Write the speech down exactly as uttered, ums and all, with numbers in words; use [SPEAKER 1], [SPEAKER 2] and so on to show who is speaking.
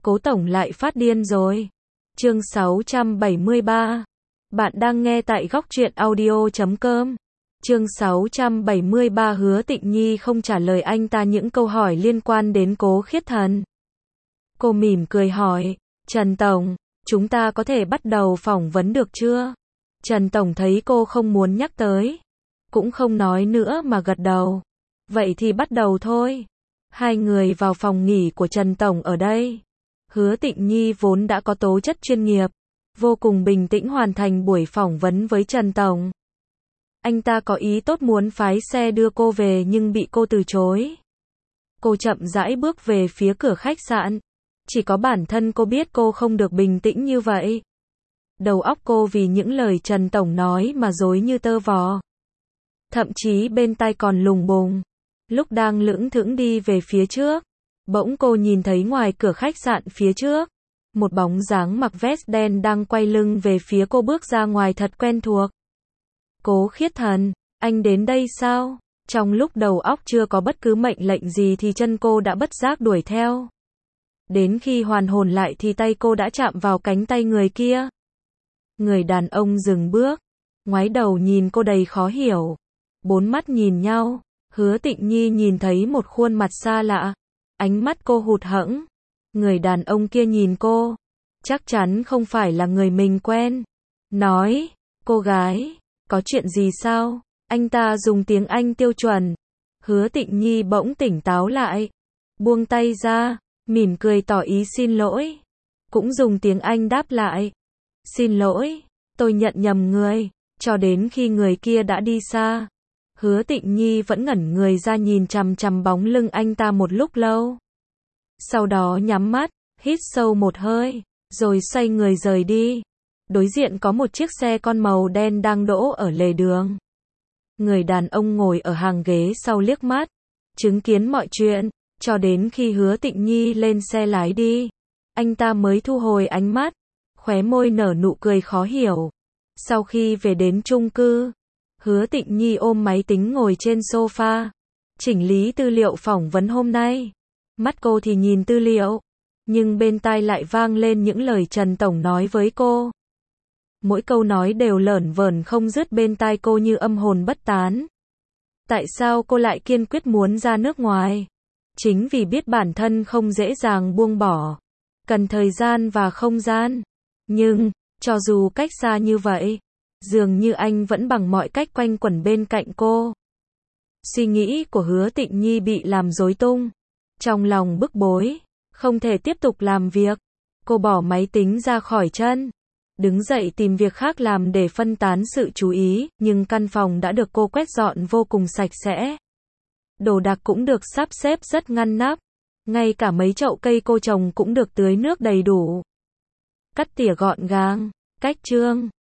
[SPEAKER 1] Cố tổng lại phát điên rồi. Chương sáu trăm bảy mươi ba. Bạn đang nghe tại góc truyện audio chấm com. Chương sáu trăm bảy mươi ba. Hứa Tịnh Nhi không trả lời anh ta những câu hỏi liên quan đến Cố Khiết Thần. Cô mỉm cười hỏi, Trần Tổng, chúng ta có thể bắt đầu phỏng vấn được chưa? Trần Tổng thấy cô không muốn nhắc tới, cũng không nói nữa mà gật đầu. Vậy thì bắt đầu thôi. Hai người vào phòng nghỉ của Trần Tổng ở đây. Hứa Tịnh Nhi vốn đã có tố chất chuyên nghiệp, vô cùng bình tĩnh hoàn thành buổi phỏng vấn với Trần Tổng. Anh ta có ý tốt muốn phái xe đưa cô về nhưng bị cô từ chối. Cô chậm rãi bước về phía cửa khách sạn. Chỉ có bản thân cô biết cô không được bình tĩnh như vậy. Đầu óc cô vì những lời Trần Tổng nói mà rối như tơ vò. Thậm chí bên tai còn lùng bùng. Lúc đang lững thững đi về phía trước, bỗng cô nhìn thấy ngoài cửa khách sạn phía trước, một bóng dáng mặc vest đen đang quay lưng về phía cô bước ra ngoài thật quen thuộc. Cố Khiết Thần, anh đến đây sao? Trong lúc đầu óc chưa có bất cứ mệnh lệnh gì thì chân cô đã bất giác đuổi theo. Đến khi hoàn hồn lại thì tay cô đã chạm vào cánh tay người kia. Người đàn ông dừng bước, ngoái đầu nhìn cô đầy khó hiểu. Bốn mắt nhìn nhau, Hứa Tịnh Nhi nhìn thấy một khuôn mặt xa lạ. Ánh mắt cô hụt hẫng. Người đàn ông kia nhìn cô, chắc chắn không phải là người mình quen. Nói, cô gái, có chuyện gì sao? Anh ta dùng tiếng Anh tiêu chuẩn. Hứa Tịnh Nhi bỗng tỉnh táo lại, buông tay ra, mỉm cười tỏ ý xin lỗi. Cũng dùng tiếng Anh đáp lại, xin lỗi, tôi nhận nhầm người. Cho đến khi người kia đã đi xa, Hứa Tịnh Nhi vẫn ngẩn người ra nhìn chằm chằm bóng lưng anh ta một lúc lâu. Sau đó nhắm mắt, hít sâu một hơi, rồi xoay người rời đi. Đối diện có một chiếc xe con màu đen đang đỗ ở lề đường. Người đàn ông ngồi ở hàng ghế sau liếc mắt, chứng kiến mọi chuyện, cho đến khi Hứa Tịnh Nhi lên xe lái đi. Anh ta mới thu hồi ánh mắt, khóe môi nở nụ cười khó hiểu. Sau khi về đến chung cư, Hứa Tịnh Nhi ôm máy tính ngồi trên sofa, chỉnh lý tư liệu phỏng vấn hôm nay. Mắt cô thì nhìn tư liệu, nhưng bên tai lại vang lên những lời Trần Tổng nói với cô. Mỗi câu nói đều lởn vởn không dứt bên tai cô như âm hồn bất tán. Tại sao cô lại kiên quyết muốn ra nước ngoài? Chính vì biết bản thân không dễ dàng buông bỏ, cần thời gian và không gian. Nhưng, cho dù cách xa như vậy, dường như anh vẫn bằng mọi cách quanh quẩn bên cạnh cô. Suy nghĩ của Hứa Tịnh Nhi bị làm rối tung. Trong lòng bức bối, không thể tiếp tục làm việc. Cô bỏ máy tính ra khỏi chân, đứng dậy tìm việc khác làm để phân tán sự chú ý, nhưng căn phòng đã được cô quét dọn vô cùng sạch sẽ. Đồ đạc cũng được sắp xếp rất ngăn nắp, ngay cả mấy chậu cây cô trồng cũng được tưới nước đầy đủ. Cắt tỉa gọn gàng, cách chương,